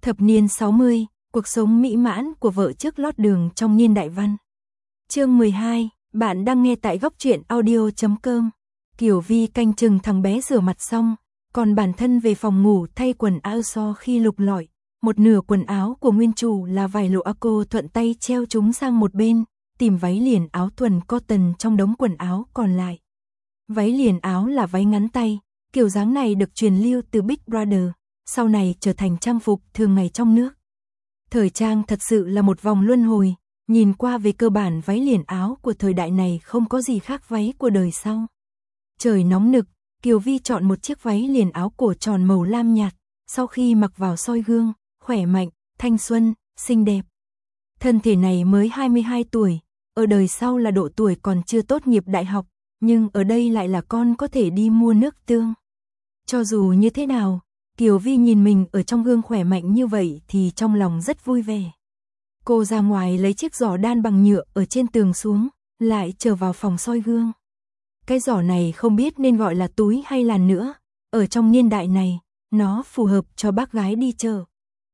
Thập niên 60, cuộc sống mỹ mãn của vợ trước lót đường trong niên đại văn. Chương 12, bạn đang nghe tại góc truyện audio.com. Kiều Vi canh chừng thằng bé rửa mặt xong, còn bản thân về phòng ngủ thay quần áo so khi lục lọi. Một nửa quần áo của nguyên chủ là vải lụa cô thuận tay treo chúng sang một bên, tìm váy liền áo thuần cotton trong đống quần áo còn lại. Váy liền áo là váy ngắn tay, kiểu dáng này được truyền lưu từ Big Brother, sau này trở thành trang phục thường ngày trong nước. Thời trang thật sự là một vòng luân hồi, nhìn qua về cơ bản váy liền áo của thời đại này không có gì khác váy của đời sau. Trời nóng nực, Kiều Vi chọn một chiếc váy liền áo cổ tròn màu lam nhạt, sau khi mặc vào soi gương, khỏe mạnh, thanh xuân, xinh đẹp. Thân thể này mới 22 tuổi, ở đời sau là độ tuổi còn chưa tốt nghiệp đại học, nhưng ở đây lại là con có thể đi mua nước tương. Cho dù như thế nào, Kiều Vi nhìn mình ở trong gương khỏe mạnh như vậy thì trong lòng rất vui vẻ. Cô ra ngoài lấy chiếc giỏ đan bằng nhựa ở trên tường xuống, lại trở vào phòng soi gương. Cái giỏ này không biết nên gọi là túi hay là nữa, ở trong niên đại này, nó phù hợp cho bác gái đi chợ.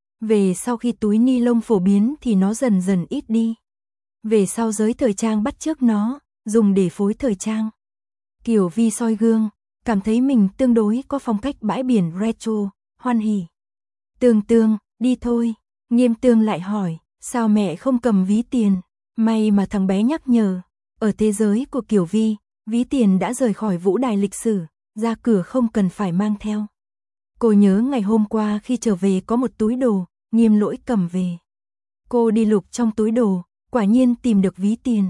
Về sau khi túi ni lông phổ biến thì nó dần dần ít đi. Về sau giới thời trang bắt chước nó, dùng để phối thời trang. Kiều Vi soi gương, cảm thấy mình tương đối có phong cách bãi biển retro, hoan hỉ. Tương, đi thôi. Nghiêm Tương lại hỏi, sao mẹ không cầm ví tiền? May mà thằng bé nhắc nhở. Ở thế giới của Kiều Vi, ví tiền đã rời khỏi vũ đài lịch sử, ra cửa không cần phải mang theo. Cô nhớ ngày hôm qua khi trở về có một túi đồ, Nghiêm Lỗi cầm về. Cô đi lục trong túi đồ, quả nhiên tìm được ví tiền.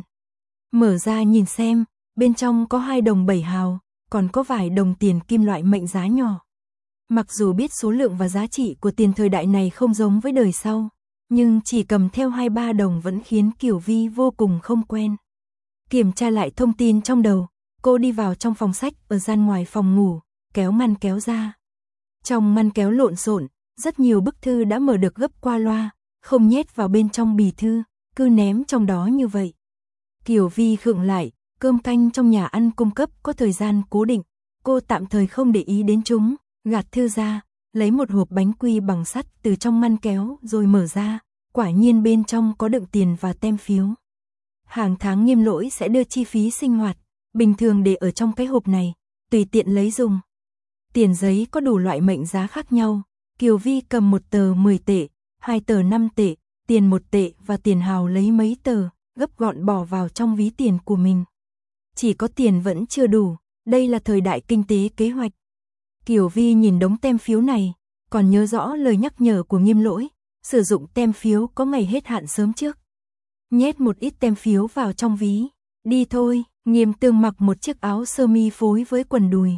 Mở ra nhìn xem, bên trong có 2 đồng 7 hào, còn có vài đồng tiền kim loại mệnh giá nhỏ. Mặc dù biết số lượng và giá trị của tiền thời đại này không giống với đời sau, nhưng chỉ cầm theo 2-3 đồng vẫn khiến Kiều Vi vô cùng không quen. Kiểm tra lại thông tin trong đầu, cô đi vào trong phòng sách ở gian ngoài phòng ngủ, kéo màn kéo ra. Trong màn kéo lộn xộn, rất nhiều bức thư đã mở được gấp qua loa, không nhét vào bên trong bì thư, cứ ném trong đó như vậy. Kiều Vi khựng lại, cơm canh trong nhà ăn cung cấp có thời gian cố định, cô tạm thời không để ý đến chúng, gạt thư ra, lấy một hộp bánh quy bằng sắt từ trong ngăn kéo rồi mở ra, quả nhiên bên trong có đựng tiền và tem phiếu. Hàng tháng Nghiêm Lỗi sẽ đưa chi phí sinh hoạt, bình thường để ở trong cái hộp này, tùy tiện lấy dùng. Tiền giấy có đủ loại mệnh giá khác nhau, Kiều Vi cầm 1 tờ 10 tệ, 2 tờ 5 tệ, tiền 1 tệ và tiền hào lấy mấy tờ, gấp gọn bỏ vào trong ví tiền của mình. Chỉ có tiền vẫn chưa đủ, đây là thời đại kinh tế kế hoạch. Kiều Vi nhìn đống tem phiếu này, còn nhớ rõ lời nhắc nhở của Nghiêm Lỗi, sử dụng tem phiếu có ngày hết hạn sớm trước. Nhét một ít tem phiếu vào trong ví, đi thôi. Nghiêm Tương mặc một chiếc áo sơ mi phối với quần đùi.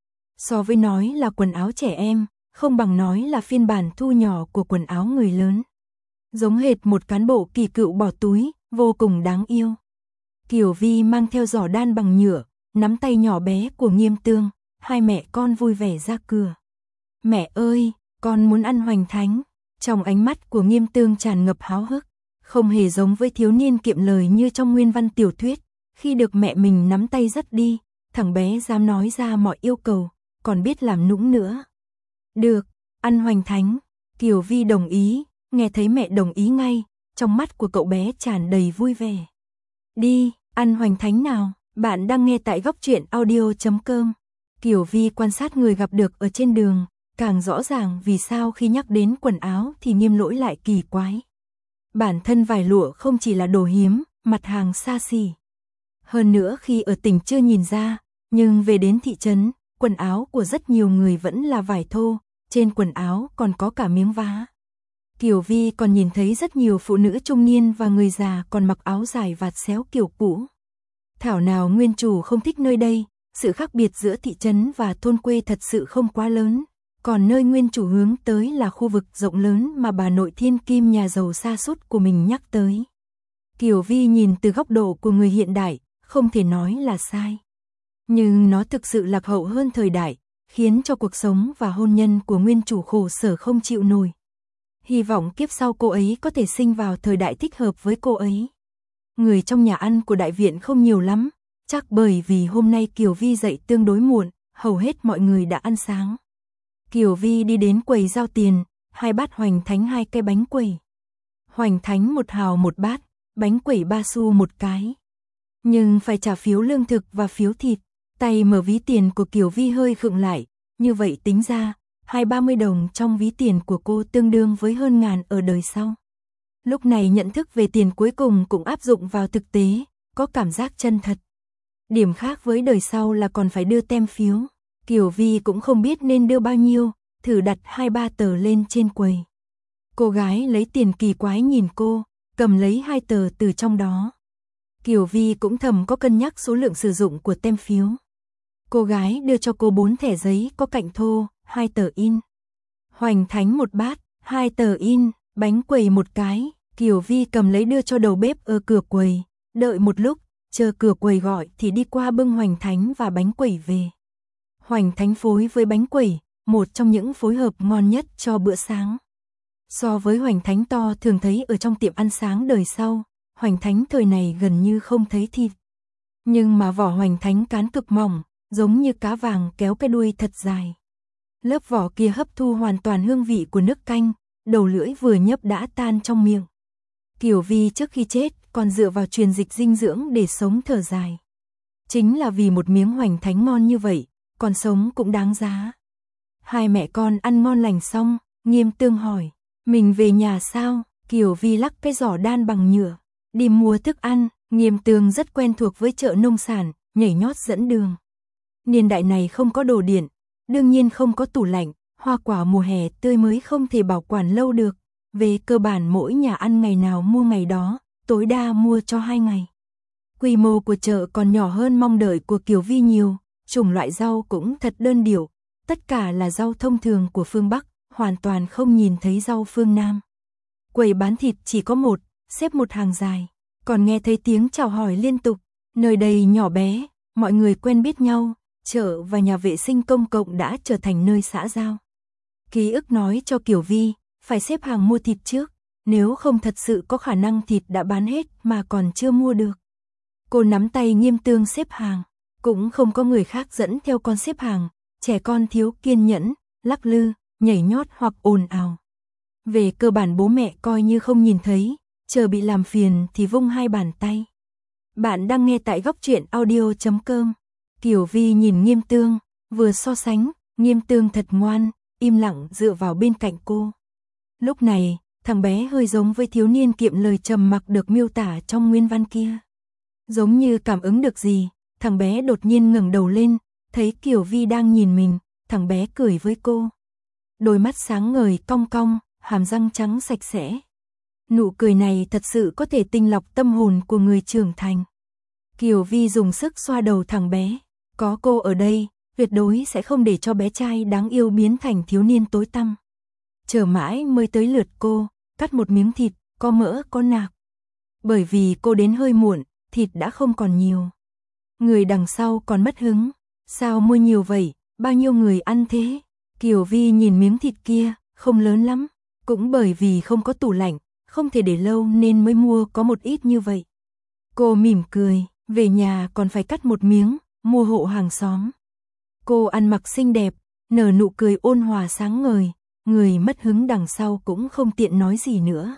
So với nói là quần áo trẻ em, không bằng nói là phiên bản thu nhỏ của quần áo người lớn. Giống hệt một cán bộ kỳ cựu bỏ túi, vô cùng đáng yêu. Kiều Vi mang theo giỏ đan bằng nhựa, nắm tay nhỏ bé của Nghiêm Tương, hai mẹ con vui vẻ ra cửa. Mẹ ơi, con muốn ăn hoành thánh. Trong ánh mắt của Nghiêm Tương tràn ngập háo hức, không hề giống với thiếu niên kiệm lời như trong nguyên văn tiểu thuyết. Khi được mẹ mình nắm tay dắt đi, thằng bé dám nói ra mọi yêu cầu, còn biết làm nũng nữa. Được, ăn hoành thánh. Kiều Vi đồng ý, nghe thấy mẹ đồng ý ngay, trong mắt của cậu bé tràn đầy vui vẻ. Đi, ăn hoành thánh nào, bạn đang nghe tại góc truyện audio.com. Kiều Vi quan sát người gặp được ở trên đường, càng rõ ràng vì sao khi nhắc đến quần áo thì Nghiêm Lỗi lại kỳ quái. Bản thân vải lụa không chỉ là đồ hiếm, mặt hàng xa xỉ. Hơn nữa khi ở tỉnh chưa nhìn ra, nhưng về đến thị trấn, quần áo của rất nhiều người vẫn là vải thô, trên quần áo còn có cả miếng vá. Kiều Vi còn nhìn thấy rất nhiều phụ nữ trung niên và người già còn mặc áo dài vạt xéo kiểu cũ. Thảo nào nguyên chủ không thích nơi đây, sự khác biệt giữa thị trấn và thôn quê thật sự không quá lớn, còn nơi nguyên chủ hướng tới là khu vực rộng lớn mà bà nội thiên kim nhà giàu sa sút của mình nhắc tới. Kiều Vi nhìn từ góc độ của người hiện đại, không thể nói là sai. Nhưng nó thực sự lạc hậu hơn thời đại, khiến cho cuộc sống và hôn nhân của nguyên chủ khổ sở không chịu nổi. Hy vọng kiếp sau cô ấy có thể sinh vào thời đại thích hợp với cô ấy. Người trong nhà ăn của đại viện không nhiều lắm, chắc bởi vì hôm nay Kiều Vi dậy tương đối muộn, hầu hết mọi người đã ăn sáng. Kiều Vi đi đến quầy giao tiền, 2 bát hoành thánh 2 cái bánh quẩy. Hoành thánh 1 hào 1 bát, bánh quẩy 3 xu 1 cái. Nhưng phải trả phiếu lương thực và phiếu thịt. Tay mở ví tiền của Kiều Vi hơi khựng lại, như vậy tính ra, 20-30 đồng trong ví tiền của cô tương đương với hơn ngàn ở đời sau. Lúc này nhận thức về tiền cuối cùng cũng áp dụng vào thực tế, có cảm giác chân thật. Điểm khác với đời sau là còn phải đưa tem phiếu. Kiều Vi cũng không biết nên đưa bao nhiêu, thử đặt 2-3 tờ lên trên quầy. Cô gái lấy tiền kỳ quái nhìn cô, cầm lấy 2 tờ từ trong đó. Kiều Vi cũng thầm có cân nhắc số lượng sử dụng của tem phiếu. Cô gái đưa cho cô 4 thẻ giấy có cạnh thô, 2 tờ in. Hoành thánh 1 bát, 2 tờ in, bánh quẩy 1 cái. Kiều Vi cầm lấy đưa cho đầu bếp ở cửa quầy. Đợi một lúc, chờ cửa quầy gọi thì đi qua bưng hoành thánh và bánh quẩy về. Hoành thánh phối với bánh quẩy, một trong những phối hợp ngon nhất cho bữa sáng. So với hoành thánh to thường thấy ở trong tiệm ăn sáng đời sau, hoành thánh thời này gần như không thấy thịt. Nhưng mà vỏ hoành thánh cán cực mỏng, giống như cá vàng kéo cái đuôi thật dài. Lớp vỏ kia hấp thu hoàn toàn hương vị của nước canh, đầu lưỡi vừa nhấp đã tan trong miệng. Kiều Vi trước khi chết còn dựa vào truyền dịch dinh dưỡng để sống thở dài. Chính là vì một miếng hoành thánh ngon như vậy, còn sống cũng đáng giá. Hai mẹ con ăn ngon lành xong, Nghiêm Tương hỏi, mình về nhà sao? Kiều Vi lắc cái giỏ đan bằng nhựa, đi mua thức ăn. Nghiêm Tương rất quen thuộc với chợ nông sản, nhảy nhót dẫn đường. Niên đại này không có đồ điện, đương nhiên không có tủ lạnh, hoa quả mùa hè tươi mới không thể bảo quản lâu được. Về cơ bản mỗi nhà ăn ngày nào mua ngày đó, tối đa mua cho 2 ngày. Quy mô của chợ còn nhỏ hơn mong đợi của Kiều Vi nhiều, chủng loại rau cũng thật đơn điệu, tất cả là rau thông thường của phương Bắc, hoàn toàn không nhìn thấy rau phương Nam. Quầy bán thịt chỉ có một, xếp một hàng dài, còn nghe thấy tiếng chào hỏi liên tục, nơi đây nhỏ bé, mọi người quen biết nhau, chợ và nhà vệ sinh công cộng đã trở thành nơi xã giao. Ký ức nói cho Kiều Vi, phải xếp hàng mua thịt trước, nếu không thật sự có khả năng thịt đã bán hết mà còn chưa mua được. Cô nắm tay Nghiêm Tương xếp hàng, cũng không có người khác dẫn theo con xếp hàng, trẻ con thiếu kiên nhẫn, lắc lư, nhảy nhót hoặc ồn ào. Về cơ bản bố mẹ coi như không nhìn thấy, chờ bị làm phiền thì vung 2 bàn tay. Bạn đang nghe tại góc truyện audio.com. Kiều Vi nhìn Nghiêm Tương, vừa so sánh, Nghiêm Tương thật ngoan, im lặng dựa vào bên cạnh cô. Lúc này, thằng bé hơi giống với thiếu niên kiệm lời trầm mặc được miêu tả trong nguyên văn kia. Giống như cảm ứng được gì, thằng bé đột nhiên ngẩng đầu lên, thấy Kiều Vi đang nhìn mình, thằng bé cười với cô. Đôi mắt sáng ngời cong cong, hàm răng trắng sạch sẽ. Nụ cười này thật sự có thể tinh lọc tâm hồn của người trưởng thành. Kiều Vi dùng sức xoa đầu thằng bé. Có cô ở đây, tuyệt đối sẽ không để cho bé trai đáng yêu biến thành thiếu niên tối tăm. Chờ mãi mới tới lượt cô, cắt một miếng thịt, có mỡ có nạc. Bởi vì cô đến hơi muộn, thịt đã không còn nhiều. Người đằng sau còn mất hứng. Sao mua nhiều vậy, bao nhiêu người ăn thế? Kiều Vi nhìn miếng thịt kia, không lớn lắm. Cũng bởi vì không có tủ lạnh, không thể để lâu nên mới mua có một ít như vậy. Cô mỉm cười, về nhà còn phải cắt một miếng, mua hộ hàng xóm. Cô ăn mặc xinh đẹp, nở nụ cười ôn hòa sáng ngời, người mất hứng đằng sau cũng không tiện nói gì nữa.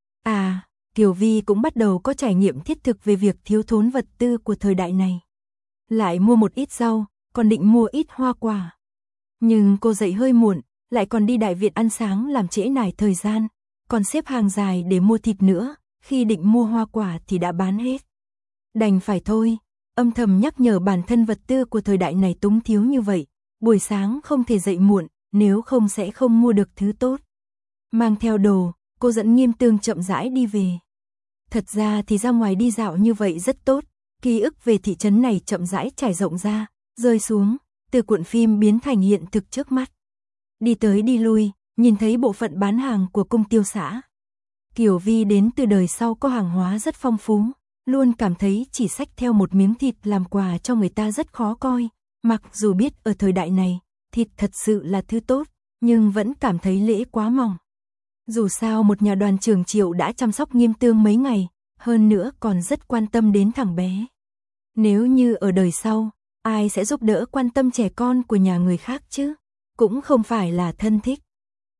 À, Kiều Vi cũng bắt đầu có trải nghiệm thiết thực về việc thiếu thốn vật tư của thời đại này. Lại mua một ít rau, còn định mua ít hoa quả. Nhưng cô dậy hơi muộn, lại còn đi đại viện ăn sáng làm trễ nải thời gian, còn xếp hàng dài để mua thịt nữa, khi định mua hoa quả thì đã bán hết. Đành phải thôi, âm thầm nhắc nhở bản thân vật tư của thời đại này túng thiếu như vậy, buổi sáng không thể dậy muộn, nếu không sẽ không mua được thứ tốt. Mang theo đồ, cô dẫn Nghiêm Tương chậm rãi đi về. Thật ra thì ra ngoài đi dạo như vậy rất tốt, ký ức về thị trấn này chậm rãi trải rộng ra, rơi xuống, từ cuộn phim biến thành hiện thực trước mắt. Đi tới đi lui, nhìn thấy bộ phận bán hàng của cung tiêu xã. Kiều Vi đến từ đời sau có hàng hóa rất phong phú, luôn cảm thấy chỉ xách theo một miếng thịt làm quà cho người ta rất khó coi, mặc dù biết ở thời đại này, thịt thật sự là thứ tốt, nhưng vẫn cảm thấy lễ quá mỏng. Dù sao một nhà đoàn trưởng Triệu đã chăm sóc Nghiêm Tương mấy ngày, hơn nữa còn rất quan tâm đến thằng bé. Nếu như ở đời sau, ai sẽ giúp đỡ quan tâm trẻ con của nhà người khác chứ? Cũng không phải là thân thích.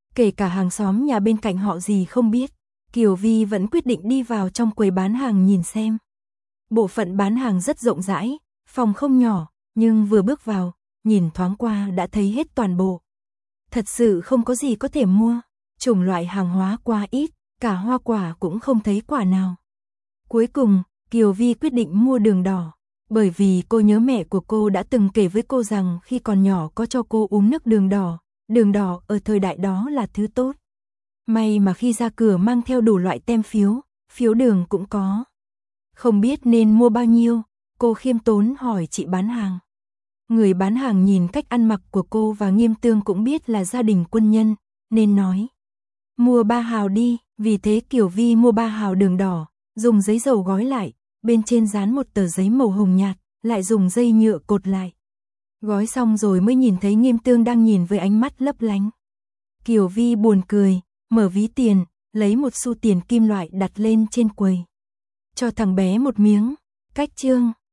Kể cả hàng xóm nhà bên cạnh họ gì không biết, Kiều Vi vẫn quyết định đi vào trong quầy bán hàng nhìn xem. Bộ phận bán hàng rất rộng rãi, phòng không nhỏ, nhưng vừa bước vào, nhìn thoáng qua đã thấy hết toàn bộ. Thật sự không có gì có thể mua, chủng loại hàng hóa quá ít, cả hoa quả cũng không thấy quả nào. Cuối cùng, Kiều Vi quyết định mua đường đỏ, bởi vì cô nhớ mẹ của cô đã từng kể với cô rằng khi còn nhỏ có cho cô uống nước đường đỏ ở thời đại đó là thứ tốt. May mà khi ra cửa mang theo đủ loại tem phiếu đường cũng có. Không biết nên mua bao nhiêu, cô khiêm tốn hỏi chị bán hàng. Người bán hàng nhìn cách ăn mặc của cô và Nghiêm Tương cũng biết là gia đình quân nhân, nên nói. Mua 3 hào đi, vì thế Kiều Vi mua 3 hào đường đỏ, dùng giấy dầu gói lại, bên trên dán một tờ giấy màu hồng nhạt, lại dùng dây nhựa cột lại. Gói xong rồi mới nhìn thấy Nghiêm Tương đang nhìn với ánh mắt lấp lánh. Kiều Vi buồn cười, mở ví tiền, lấy một xu tiền kim loại đặt lên trên quầy. Cho thằng bé một miếng, cách chương.